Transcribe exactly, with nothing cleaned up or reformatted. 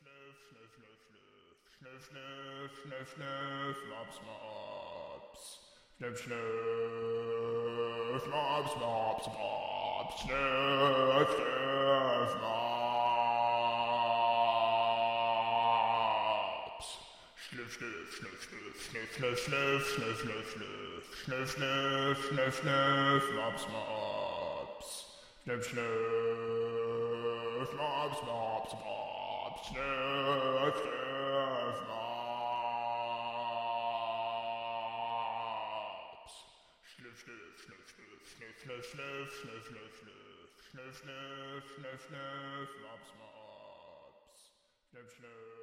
Snuff, snuff, snuff, snuff, snuff, snuff, snuff, mops, mops, snuff, snuff, mops, mops, mops, snuff, snuff, mops, snuff, snuff, snuff, snuff, snuff, snuff, snuff, snuff, snuff, snuff, snuff, snuff, snuff, mops, mops, snuff, snuff, mops, mops, mops, snuff, snuff, mops, snuff, snuff, snuff, snuff, snuff, snuff, snuff, snuff, snuff, snuff, snuff, snuff, snuff, mops, mops, snuff, snuff.